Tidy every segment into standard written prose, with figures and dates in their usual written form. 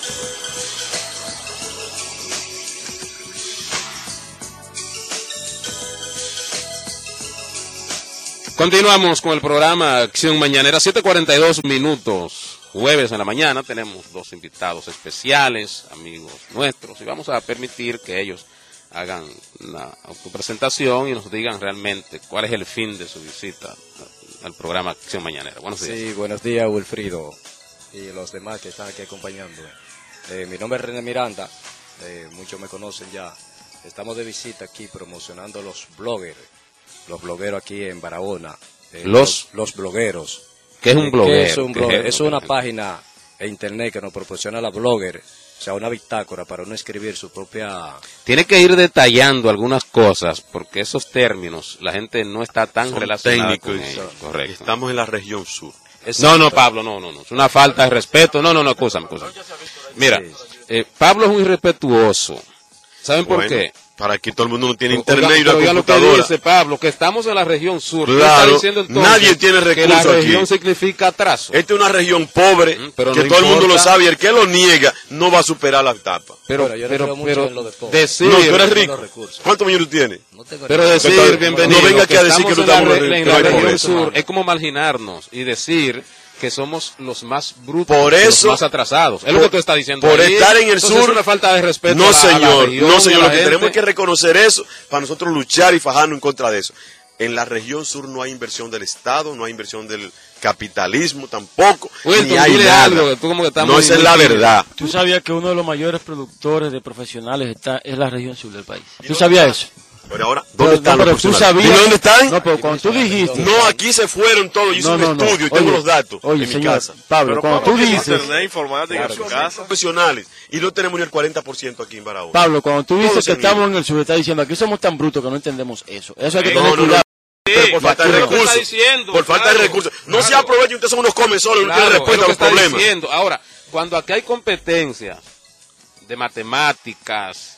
Continuamos con el programa Acción Mañanera, 7:42 minutos. Jueves en la mañana tenemos dos invitados especiales, amigos nuestros, y vamos a permitir que ellos hagan una autopresentación y nos digan realmente cuál es el fin de su visita al programa Acción Mañanera. Buenos días. Sí, buenos días, Wilfrido, y los demás que están aquí acompañando. Mi nombre es René Miranda, muchos me conocen ya. Estamos de visita aquí promocionando los blogueros aquí en Barahona. Los blogueros. ¿Qué es un bloguero? ¿Qué es un blogger? Es una página en internet que nos proporciona la blogger, o sea, una bitácora para uno escribir su propia... Tiene que ir detallando algunas cosas, porque esos términos, la gente no está tan relacionada con ellos. Correcto. Estamos en la región sur. No, Pablo, no. Es una falta de respeto. No, escúchame. Mira, Pablo es muy respetuoso. ¿Saben por qué? Para que todo el mundo no tiene internet y la computadora. Lo que dice Pablo, que estamos en la región sur. Claro, está diciendo entonces nadie tiene recursos que la región aquí. Significa atraso. Esta es una región pobre, pero que no todo el mundo importa. lo sabe, y el que lo niega no va a superar la etapa. Pero decir... No, tú eres rico. ¿Cuántos millones tú tienes? Pero decir, bienvenido, no venga aquí a decir que no estamos en la región sur, es como marginarnos y decir que somos los más brutos, por eso, los más atrasados. Es lo que tú estás diciendo. Por ahí. estar en el Entonces, sur. es una falta de respeto No, a señor. la región, No, señor. a la Lo que gente. tenemos es que reconocer eso para nosotros luchar y fajarnos en contra de eso. En la región sur no hay inversión del Estado, no hay inversión del capitalismo tampoco. Ni hay nada. Algo, tú como que estás no, esa es la verdad. ¿Tú sabías que uno de los mayores productores de profesionales es la región sur del país? ¿Tú sabías eso? Pero ahora, ¿dónde están los tú profesionales? sabías, ¿Y dónde están? No, pero cuando tú dijiste... No, aquí se fueron todos. Yo hice un estudio y tengo los datos en mi casa. Pablo, cuando tú dices... Internet, informática, en su casa. Profesionales. Y no tenemos ni el 40% aquí en Barahona. Pablo, cuando tú dices Todos que se estamos niegan. en el sur, estás diciendo aquí somos tan brutos que no entendemos eso. Eso hay que No, tener no, cuidado. Pero por falta de es lo que está recursos. diciendo, Por falta de recursos. No se aprovechen, ustedes son unos come solos, no tienen respuesta a los problemas. Diciendo. Ahora, cuando aquí hay competencias de matemáticas,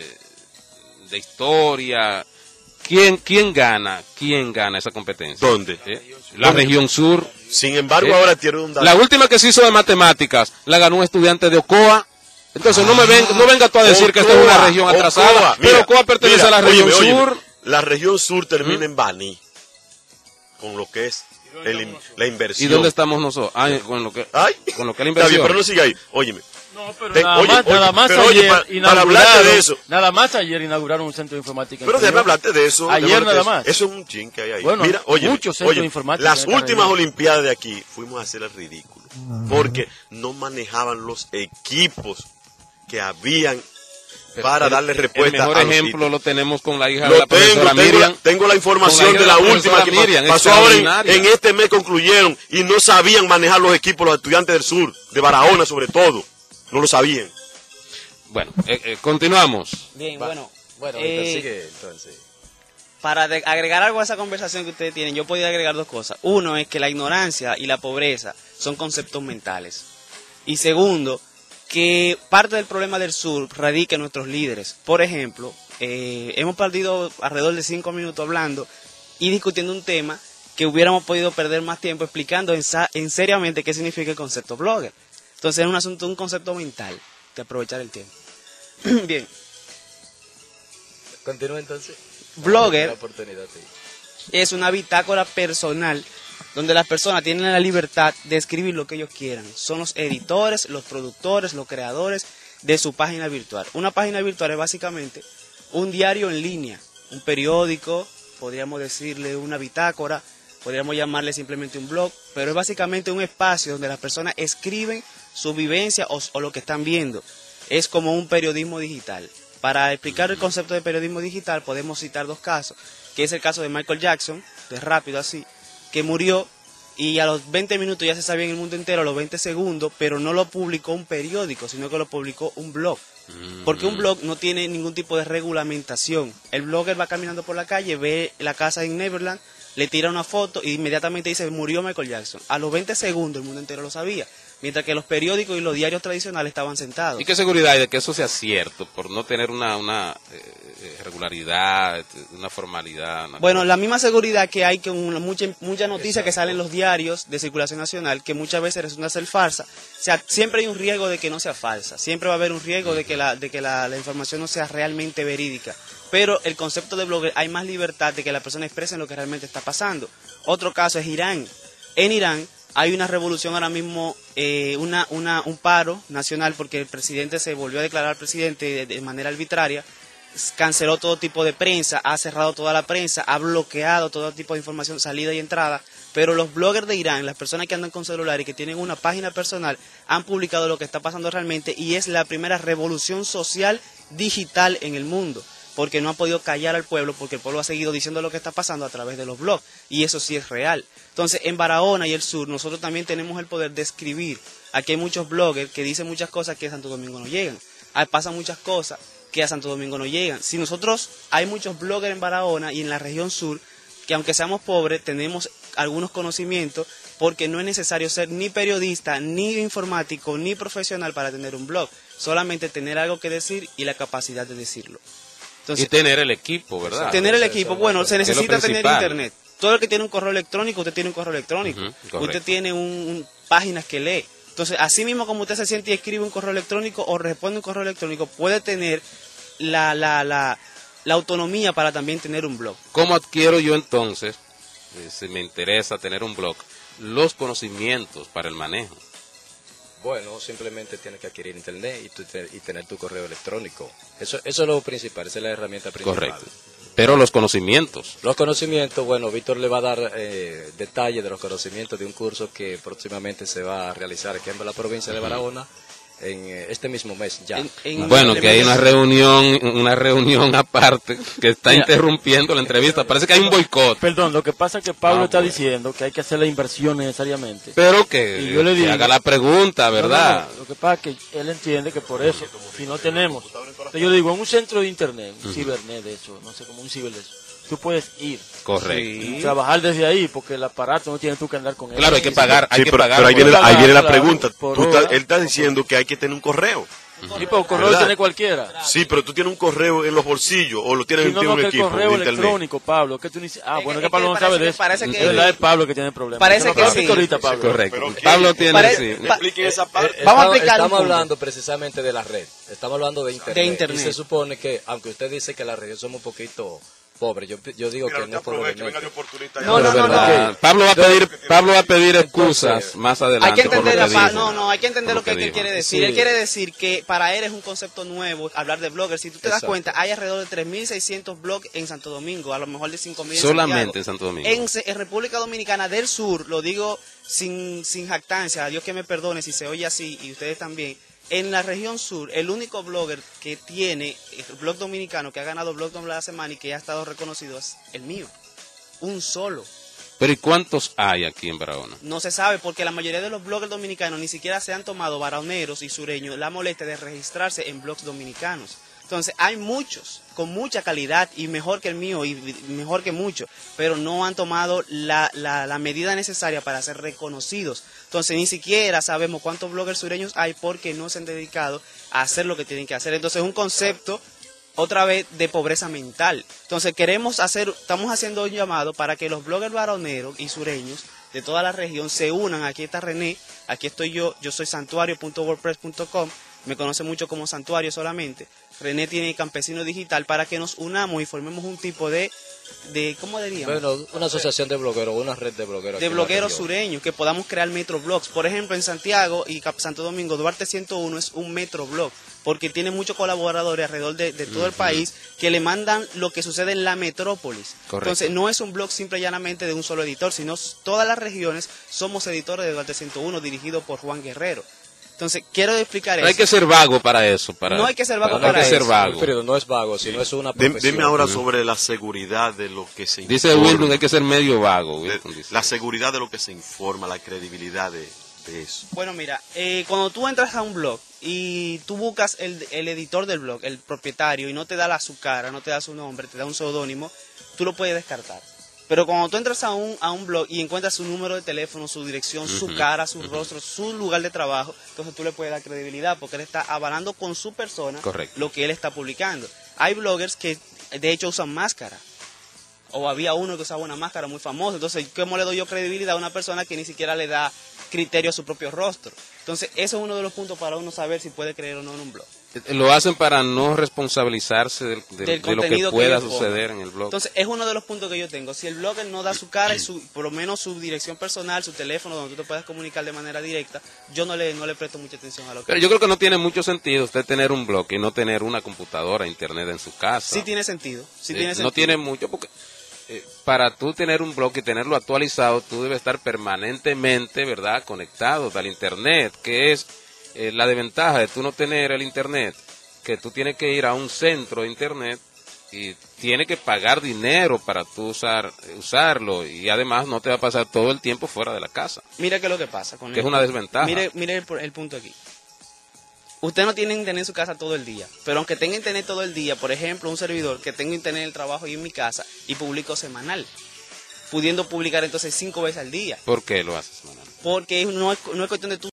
de historia, ¿quién gana? ¿Quién gana esa competencia? ¿Dónde? La región sur. Sin embargo, ahora tiene un dato. La última que se hizo de matemáticas la ganó un estudiante de Ocoa. Entonces no venga tú a decir que esta es una región atrasada. Pero Ocoa pertenece a la región sur. La región sur termina en Baní, con lo que es la inversión. ¿Y dónde estamos nosotros? Con lo que es la Está inversión. bien, pero no siga ahí. Óyeme. No, pero Nada más ayer inauguraron un centro de informática. Pero déjame hablarte de eso. Ayer nada más. Eso es un chin que hay ahí. Bueno, mira, óyeme, muchos centros de informática. las últimas olimpiadas de aquí fuimos a hacer el ridículo. Porque no manejaban los equipos que habían para darle respuesta el mejor a los ejemplo ítems. lo tenemos con la hija de la profesora Miriam. Tengo la información de la última que Miriam, pasó ahora en este mes, concluyeron y no sabían manejar los equipos los estudiantes del sur, de Barahona sobre todo, no lo sabían. Bueno, continuamos. Bien, bueno, sigue entonces. para agregar algo a esa conversación que ustedes tienen, yo podría agregar dos cosas. Uno es que la ignorancia y la pobreza son conceptos mentales. Y segundo, que parte del problema del sur radica en nuestros líderes. Por ejemplo, hemos perdido alrededor de 5 minutos hablando y discutiendo un tema que hubiéramos podido perder más tiempo explicando en seriamente qué significa el concepto blogger. Entonces es un asunto, un concepto mental, de aprovechar el tiempo. Bien. Continúa entonces. Blogger es una bitácora personal donde las personas tienen la libertad de escribir lo que ellos quieran. Son los editores, los productores, los creadores de su página virtual. Una página virtual es básicamente un diario en línea, un periódico, podríamos decirle una bitácora, podríamos llamarle simplemente un blog, pero es básicamente un espacio donde las personas escriben su vivencia o lo que están viendo. Es como un periodismo digital. Para explicar el concepto de periodismo digital podemos citar dos casos, que es el caso de Michael Jackson, de rápido así, que murió y a los 20 minutos ya se sabía en el mundo entero, a los 20 segundos, pero no lo publicó un periódico, sino que lo publicó un blog. Porque un blog no tiene ningún tipo de regulamentación. El blogger va caminando por la calle, ve la casa en Neverland, le tira una foto y inmediatamente dice, murió Michael Jackson. A los 20 segundos el mundo entero lo sabía. Mientras que los periódicos y los diarios tradicionales estaban sentados. ¿Y qué seguridad hay de que eso sea cierto? Por no tener una regularidad, una formalidad. Bueno, la misma seguridad que hay con mucha noticia que sale en los diarios de circulación nacional, que muchas veces resulta ser falsa. O sea, siempre hay un riesgo de que no sea falsa, siempre va a haber un riesgo de que la información no sea realmente verídica. Pero el concepto de blogger, hay más libertad de que la persona exprese lo que realmente está pasando. Otro caso es Irán. En Irán hay una revolución ahora mismo, un paro nacional, porque el presidente se volvió a declarar presidente de manera arbitraria, canceló todo tipo de prensa, ha cerrado toda la prensa, ha bloqueado todo tipo de información, salida y entrada, pero los bloggers de Irán, las personas que andan con celular y que tienen una página personal, han publicado lo que está pasando realmente y es la primera revolución social digital en el mundo, porque no ha podido callar al pueblo, porque el pueblo ha seguido diciendo lo que está pasando a través de los blogs, y eso sí es real. Entonces, en Barahona y el sur, nosotros también tenemos el poder de escribir. Aquí hay muchos bloggers que dicen muchas cosas que a Santo Domingo no llegan. Pasan muchas cosas que a Santo Domingo no llegan. Si nosotros, hay muchos bloggers en Barahona y en la región sur, que aunque seamos pobres, tenemos algunos conocimientos, porque no es necesario ser ni periodista, ni informático, ni profesional para tener un blog. Solamente tener algo que decir y la capacidad de decirlo. Entonces, y tener el equipo, ¿verdad? Tener el equipo, bueno, se necesita tener principal. internet. Todo el que tiene un correo electrónico, usted tiene un correo electrónico. Usted tiene páginas que lee. Entonces, así mismo como usted se siente y escribe un correo electrónico o responde un correo electrónico, puede tener la autonomía para también tener un blog. ¿Cómo adquiero yo entonces, si me interesa tener un blog, los conocimientos para el manejo? Bueno, simplemente tienes que adquirir internet y tener tu correo electrónico. Eso es lo principal, esa es la herramienta principal. Correcto. Pero los conocimientos. Los conocimientos, bueno, Víctor le va a dar detalles de los conocimientos de un curso que próximamente se va a realizar aquí en la provincia de Barahona en este mismo mes ya. Bueno, que hay una reunión aparte que está interrumpiendo la entrevista. Parece que hay un boicot. Perdón, lo que pasa es que Pablo está diciendo que hay que hacer la inversión necesariamente. Pero que, yo le digo, haga la pregunta, ¿verdad? No, lo que pasa es que él entiende que por eso, si no tenemos, entonces yo digo, en un centro de internet, un cibernet de eso, no sé, como un ciber de eso, tú puedes ir. Correcto. Y trabajar desde ahí, porque el aparato no tienes tú que andar con él. Claro, hay que pagar. Pero ahí viene la pregunta. Él está diciendo que hay que tener un correo. Y por correo tiene cualquiera. Sí, pero tú tienes un correo en los bolsillos o lo tienes en un equipo. El correo de internet. electrónico, Pablo, que tú ni... bueno, que Pablo no sabe de eso. Parece que es verdad, es Pablo que tiene problemas. Parece que sí. Ahorita, Pablo. Correcto. Pablo tiene... sí. Expliquen esa parte. Vamos a explicar un Estamos punto. hablando precisamente de la red. Estamos hablando de internet. Y se supone que, aunque usted dice que la red somos un poquito pobres, yo digo que no es pobremente. No. Pablo va a pedir excusas más adelante. Hay que entender, por lo que dijo. hay que entender lo que él dijo. quiere decir. Sí. Él quiere decir que para él es un concepto nuevo hablar de bloggers. Si tú te das cuenta, hay alrededor de 3.600 blogs en Santo Domingo, a lo mejor de 5.000 Solamente en Santo Domingo. En República Dominicana del Sur, lo digo sin jactancia, a Dios que me perdone si se oye así y ustedes también. En la región sur, el único blogger que tiene el blog dominicano, que ha ganado Blog de la Semana y que ha estado reconocido es el mío. Un solo. Pero ¿y cuántos hay aquí en Barahona? No se sabe porque la mayoría de los bloggers dominicanos ni siquiera se han tomado, barahoneros y sureños, la molestia de registrarse en blogs dominicanos. Entonces hay muchos con mucha calidad y mejor que el mío y mejor que muchos, pero no han tomado la medida necesaria para ser reconocidos. Entonces ni siquiera sabemos cuántos bloggers sureños hay porque no se han dedicado a hacer lo que tienen que hacer. Entonces es un concepto otra vez de pobreza mental. Entonces estamos haciendo un llamado para que los bloggers baroneros y sureños de toda la región se unan. Aquí está René, aquí estoy yo soy santuario.wordpress.com, me conoce mucho como Santuario solamente. René tiene Campesino Digital, para que nos unamos y formemos un tipo de ¿cómo diríamos? Bueno, una asociación de blogueros, una red de blogueros. De blogueros sureños, que podamos crear metroblogs. Por ejemplo, en Santiago y Santo Domingo, Duarte 101 es un metroblog, porque tiene muchos colaboradores alrededor de todo el país que le mandan lo que sucede en la metrópolis. Correcto. Entonces, no es un blog simple y llanamente de un solo editor, sino todas las regiones somos editores de Duarte 101, dirigido por Juan Guerrero. Entonces, quiero explicar eso. No hay que ser vago para eso. No hay que ser vago no hay para que ser eso. vago. Wilfrido, no es vago, sino es una profesión. Dime ahora sobre la seguridad de lo que se Dice informa. Wilton, hay que ser medio vago. Wilton dice. La seguridad de lo que se informa, la credibilidad de eso. Bueno, mira, cuando tú entras a un blog y tú buscas el editor del blog, el propietario, y no te da su cara, no te da su nombre, te da un seudónimo, tú lo puedes descartar. Pero cuando tú entras a un blog y encuentras su número de teléfono, su dirección, su cara, su rostro, su lugar de trabajo, entonces tú le puedes dar credibilidad porque él está avalando con su persona Correcto. lo que él está publicando. Hay bloggers que de hecho usan máscara. O había uno que usaba una máscara muy famosa. Entonces, ¿cómo le doy yo credibilidad a una persona que ni siquiera le da criterio a su propio rostro? Entonces, eso es uno de los puntos para uno saber si puede creer o no en un blog. Lo hacen para no responsabilizarse de lo que pueda suceder en el blog. Entonces, es uno de los puntos que yo tengo. Si el blogger no da su cara y por lo menos su dirección personal, su teléfono, donde tú te puedas comunicar de manera directa, yo no le presto mucha atención a lo que... Pero yo creo que no tiene mucho sentido usted tener un blog y no tener una computadora, internet en su casa. Sí tiene sentido. No tiene mucho, porque para tú tener un blog y tenerlo actualizado, tú debes estar permanentemente, ¿verdad?, conectado al internet, que es la desventaja de tú no tener el internet, que tú tienes que ir a un centro de internet y tienes que pagar dinero para tú usarlo, y además no te va a pasar todo el tiempo fuera de la casa. Mira qué es lo que pasa con que es una desventaja. Mire el punto aquí. Usted no tiene internet en su casa todo el día, pero aunque tenga internet todo el día, por ejemplo, un servidor que tengo internet en el trabajo y en mi casa y publico semanal, pudiendo publicar entonces 5 veces al día. ¿Por qué lo haces semanal? Porque no es cuestión de tú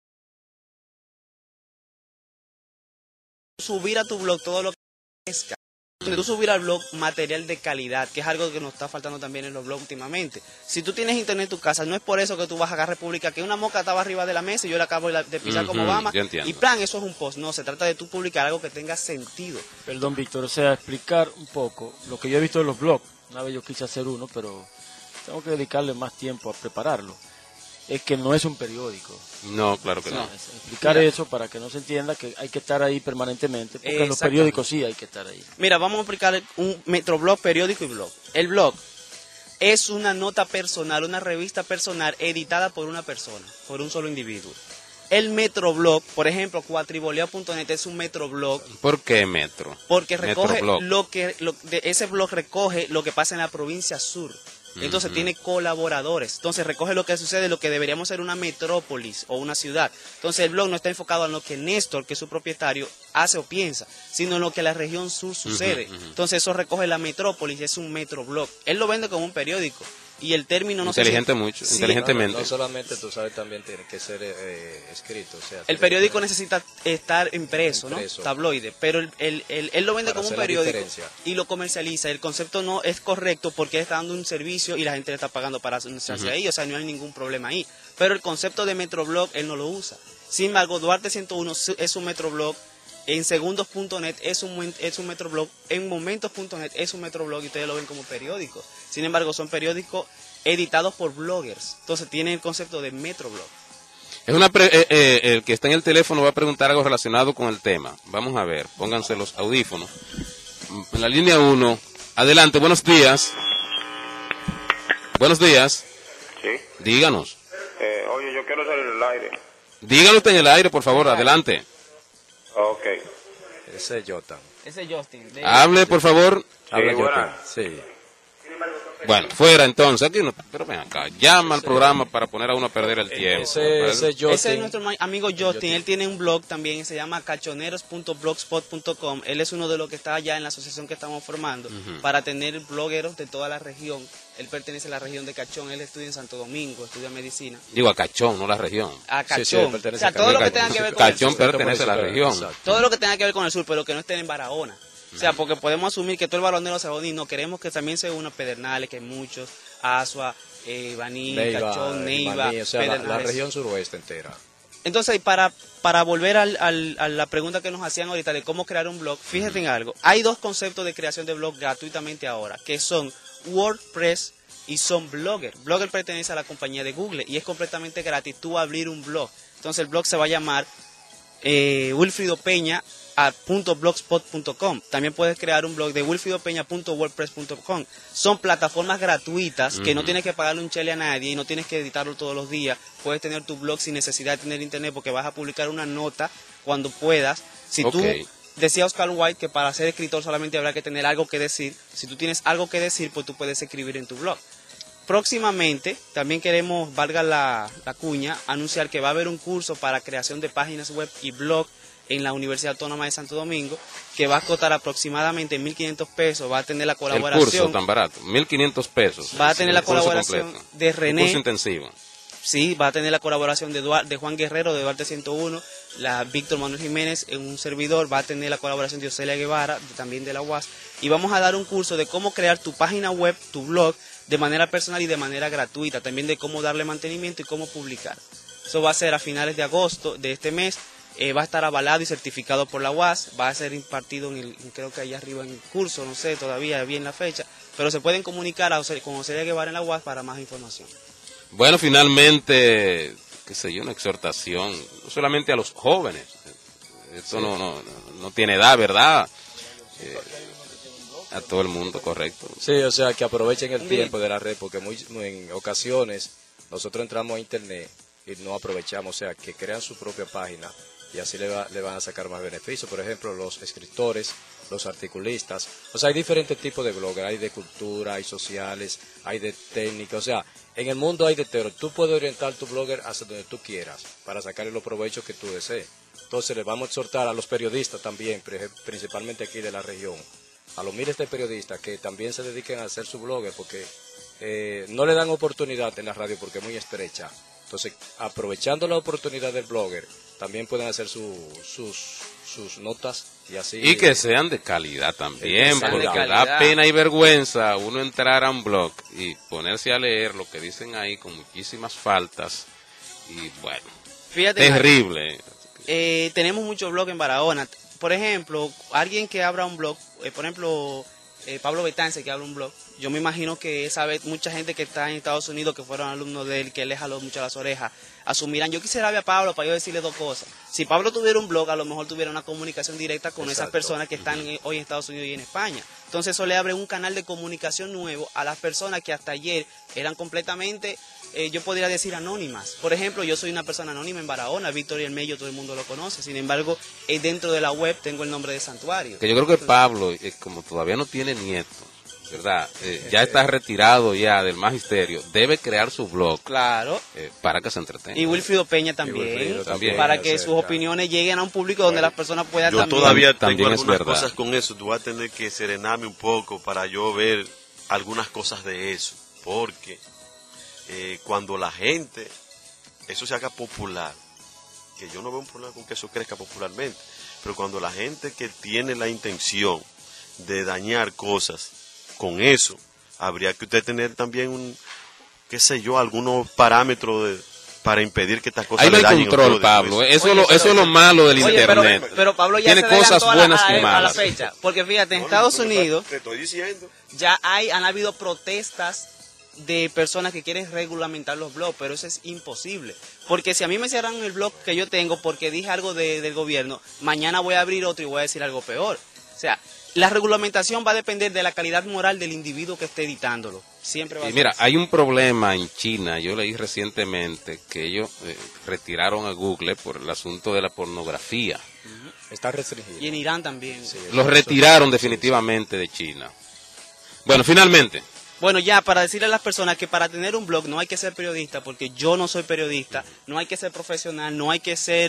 subir a tu blog todo lo que es, de tú subir al blog material de calidad, que es algo que nos está faltando también en los blogs últimamente. Si tú tienes internet en tu casa, no es por eso que tú vas a agarrar publicar que una mosca estaba arriba de la mesa y yo la acabo de pisar como Obama y plan, eso es un post. No, se trata de tú publicar algo que tenga sentido. Perdón, Víctor, o sea, explicar un poco lo que yo he visto en los blogs. Una vez yo quise hacer uno, pero tengo que dedicarle más tiempo a prepararlo. Es que no es un periódico. No, claro que no. Explicar eso para que no se entienda que hay que estar ahí permanentemente, porque en los periódicos sí hay que estar ahí. Mira, vamos a explicar un metroblog, periódico y blog. El blog es una nota personal, una revista personal editada por una persona, por un solo individuo. El metroblog, por ejemplo, cuatriboleo.net es un metroblog. ¿Por qué metro? Porque recoge ese blog recoge lo que pasa en la provincia sur. Entonces tiene colaboradores. Entonces recoge lo que sucede, lo que deberíamos ser una metrópolis o una ciudad. Entonces el blog no está enfocado en lo que Néstor, que es su propietario, hace o piensa, sino en lo que la región sur sucede. Entonces eso recoge la metrópolis, es un metroblog. Él lo vende como un periódico. Y el término no inteligentemente. No solamente, tú sabes, también tiene que ser escrito. O sea, el periódico necesita estar impreso, ¿no? Tabloide. Pero él lo vende como un periódico y lo comercializa. El concepto no es correcto porque él está dando un servicio y la gente le está pagando para anunciarse ahí. O sea, no hay ningún problema ahí. Pero el concepto de metroblog él no lo usa. Sin embargo, Duarte 101 es un metroblog. En segundos.net es un metroblog, en momentos.net es un metroblog y ustedes lo ven como periódicos. Sin embargo, son periódicos editados por bloggers. Entonces tienen el concepto de metroblog. El que está en el teléfono va a preguntar algo relacionado con el tema. Vamos a ver, pónganse los audífonos. En la línea 1, adelante, buenos días. Buenos días. Sí. Díganos. Oye, yo quiero salir al aire. Díganos en el aire, por favor, adelante. Ok. Ese es Jotan. Ese es Justin. Hable, por favor. Habla Jotan. Sí. Bueno, fuera entonces. Aquí no, pero ven acá. Llama al programa para poner a uno a perder el tiempo. Ese es nuestro amigo Justin. Él tiene un blog también, se llama cachoneros.blogspot.com. Él es uno de los que está allá en la asociación que estamos formando para tener blogueros de toda la región. Él pertenece a la región de Cachón. Él estudia en Santo Domingo, estudia medicina. Digo a Cachón, no la región. A Cachón. Sí, o sea, todo lo que tenga que ver con Cachón el sur. pertenece a la región. Exacto. Todo lo que tenga que ver con el sur, pero que no esté en Barahona. O sea, porque podemos asumir que todo el baronero se va a unir. No, queremos que también se una Pedernales, que hay muchos, Asua, Baní, Cachón, Neiva, o sea, la región suroeste entera. Entonces, para volver a la pregunta que nos hacían ahorita de cómo crear un blog, fíjate en algo. Hay dos conceptos de creación de blog gratuitamente ahora, que son WordPress y son Blogger. Blogger pertenece a la compañía de Google y es completamente gratis tú abrir un blog. Entonces el blog se va a llamar Wilfrido Peña .blogspot.com. También puedes crear un blog de wilfridopeña.wordpress.com. Son plataformas gratuitas que no tienes que pagarle un chele a nadie y no tienes que editarlo todos los días. Puedes tener tu blog sin necesidad de tener internet porque vas a publicar una nota cuando puedas. Si tú decía Oscar Wilde que para ser escritor solamente habrá que tener algo que decir. Si tú tienes algo que decir, pues tú puedes escribir en tu blog. Próximamente, también queremos, valga la cuña, anunciar que va a haber un curso para creación de páginas web y blog en la Universidad Autónoma de Santo Domingo, que va a costar aproximadamente 1.500 pesos, va a tener la colaboración... El curso tan barato, 1.500 pesos. Va a tener la colaboración de René... Un curso intensivo. Sí, va a tener la colaboración de Juan Guerrero de Duarte 101, la Víctor Manuel Jiménez en un servidor, va a tener la colaboración de Ocelia Guevara, también de la UAS, y vamos a dar un curso de cómo crear tu página web, tu blog, de manera personal y de manera gratuita, también de cómo darle mantenimiento y cómo publicar. Eso va a ser a finales de agosto de este mes, va a estar avalado y certificado por la UAS, va a ser impartido creo que allá arriba en el curso, no sé todavía bien la fecha, pero se pueden comunicar con Ocelia Guevara en la UAS para más información. Bueno, finalmente, qué sé yo, una exhortación, no solamente a los jóvenes, esto no tiene edad, ¿verdad? A todo el mundo, correcto. Sí, o sea, que aprovechen el tiempo de la red, porque en ocasiones nosotros entramos a internet y no aprovechamos, o sea, que crean su propia página y así le van a sacar más beneficios. Por ejemplo, los escritores, los articulistas, o sea, hay diferentes tipos de bloggers, hay de cultura, hay sociales, hay de técnica, o sea, en el mundo hay de todo. Tú puedes orientar tu blogger hacia donde tú quieras para sacarle los provechos que tú desees. Entonces le vamos a exhortar a los periodistas también, principalmente aquí de la región, a los miles de periodistas que también se dediquen a hacer su blogger, porque no le dan oportunidad en la radio porque es muy estrecha. Entonces, aprovechando la oportunidad del blogger, también pueden hacer sus notas y así. Y que sean de calidad también, sean porque de calidad. da pena y vergüenza uno entrar a un blog y ponerse a leer lo que dicen ahí con muchísimas faltas. Y bueno, Fíjate, terrible. tenemos muchos blogs en Barahona. Por ejemplo, alguien que abra un blog, por ejemplo, Pablo Betance que abra un blog, yo me imagino que sabe mucha gente que está en Estados Unidos, que fueron alumnos de él, que le jaló mucho las orejas, asumirán, yo quisiera ver a Pablo para yo decirle dos cosas. Si Pablo tuviera un blog, a lo mejor tuviera una comunicación directa con esas personas que están hoy en Estados Unidos y en España. Entonces eso le abre un canal de comunicación nuevo a las personas que hasta ayer eran completamente, yo podría decir, anónimas. Por ejemplo, yo soy una persona anónima en Barahona, Víctor y el Mello, todo el mundo lo conoce. Sin embargo, dentro de la web tengo el nombre de Santuario. Que yo creo que Pablo, como todavía no tiene nietos, ¿verdad? Ya está retirado ya del magisterio, debe crear su blog. Claro. Para que se entretenga. Y Wilfrido Peña también, también. para que sus opiniones lleguen a un público donde las personas puedan Yo también. todavía tengo También es algunas verdad. cosas con eso. Tú vas a tener que serenarme un poco para yo ver algunas cosas de eso. Porque cuando la gente, eso se haga popular, que yo no veo un problema con que eso crezca popularmente, pero cuando la gente que tiene la intención de dañar cosas con eso, habría que usted tener también qué sé yo, algunos parámetros para impedir que estas cosas Ahí no le hay dañen a control, ustedes, Pablo. pues. Eso es lo malo del Oye, internet. pero Pablo ya tiene se cosas adelantó buenas y a la malas. fecha, porque fíjate, en No, Estados pero Unidos te estoy diciendo. ya han habido protestas de personas que quieren regulamentar los blogs, pero eso es imposible. Porque si a mí me cierran el blog que yo tengo porque dije algo del gobierno, mañana voy a abrir otro y voy a decir algo peor. O sea, la regulamentación va a depender de la calidad moral del individuo que esté editándolo. Siempre va a Y ser mira, así. hay un problema en China, yo leí recientemente que ellos retiraron a Google por el asunto de la pornografía. Está restringido. Y en Irán también. Los retiraron definitivamente de China. Bueno, finalmente, Bueno, ya para decirle a las personas que para tener un blog no hay que ser periodista, porque yo no soy periodista, no hay que ser profesional, no hay que ser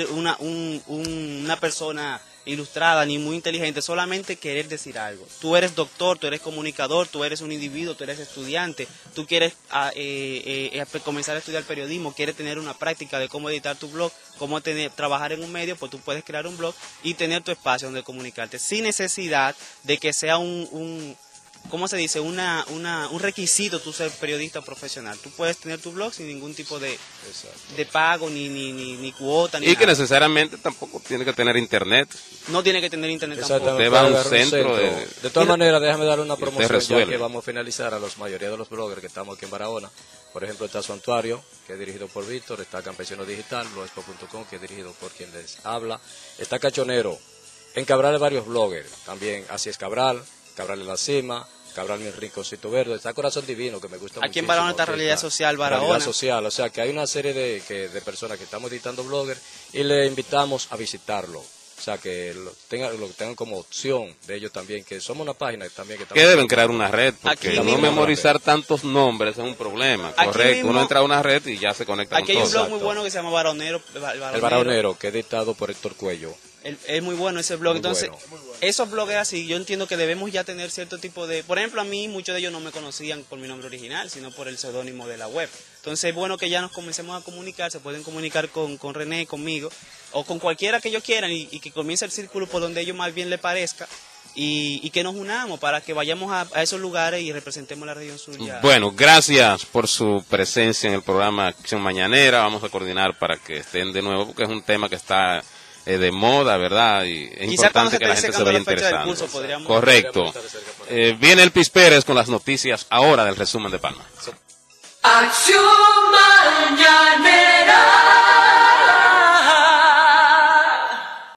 una persona ilustrada ni muy inteligente, solamente querer decir algo. Tú eres doctor, tú eres comunicador, tú eres un individuo, tú eres estudiante, tú quieres comenzar a estudiar periodismo, quieres tener una práctica de cómo editar tu blog, cómo trabajar en un medio, pues tú puedes crear un blog y tener tu espacio donde comunicarte, sin necesidad de que sea ¿cómo se dice? un requisito tú ser periodista profesional. Tú puedes tener tu blog sin ningún tipo de pago, ni cuota, ni y que nada. necesariamente tampoco tiene que tener internet. No tiene que tener internet tampoco. Usted va a un Puede haber centro De todas maneras, déjame dar una usted promoción ya resuelve. que vamos a finalizar a la mayoría de los bloggers que estamos aquí en Barahona. Por ejemplo, está Santuario, que es dirigido por Víctor, está Campesino Digital, blogspot.com, que es dirigido por quien les habla. Está Cachonero. En Cabral hay varios bloggers también. Así es Cabral en la Cima, Cabral mi rinconcito verde. Está Corazón Divino, que me gusta mucho. Aquí en Barahona está Realidad Social Barahona. Realidad Social, o sea que hay una serie de personas que estamos editando bloggers y le invitamos a visitarlo. O sea, que lo tengan como opción de ellos también, que somos una página también que estamos... Que deben crear una red, porque Aquí no mismo. memorizar tantos nombres es un problema, Aquí correcto. mismo. Uno entra a una red y ya se conecta Aquí hay con un todo. blog muy bueno que se llama Baronero. El Baronero, que es editado por Héctor Cuello. Es muy bueno ese blog. Muy Entonces, bueno. esos blogs así, yo entiendo que debemos ya tener cierto tipo de... Por ejemplo, a mí muchos de ellos no me conocían por mi nombre original, sino por el seudónimo de la web. Entonces es bueno que ya nos comencemos a comunicar, se pueden comunicar con René, conmigo, o con cualquiera que ellos quieran, y que comience el círculo por donde ellos más bien les parezca, y que nos unamos para que vayamos a esos lugares y representemos la región sur ya. Bueno, gracias por su presencia en el programa Acción Mañanera. Vamos a coordinar para que estén de nuevo, porque es un tema que está de moda, ¿verdad? Y es Quizá importante que la esté gente se vaya secando la fecha del interesando. curso, podríamos- Correcto. Viene el Piz Pérez con las noticias ahora del resumen de Palma. Acción Mañanera.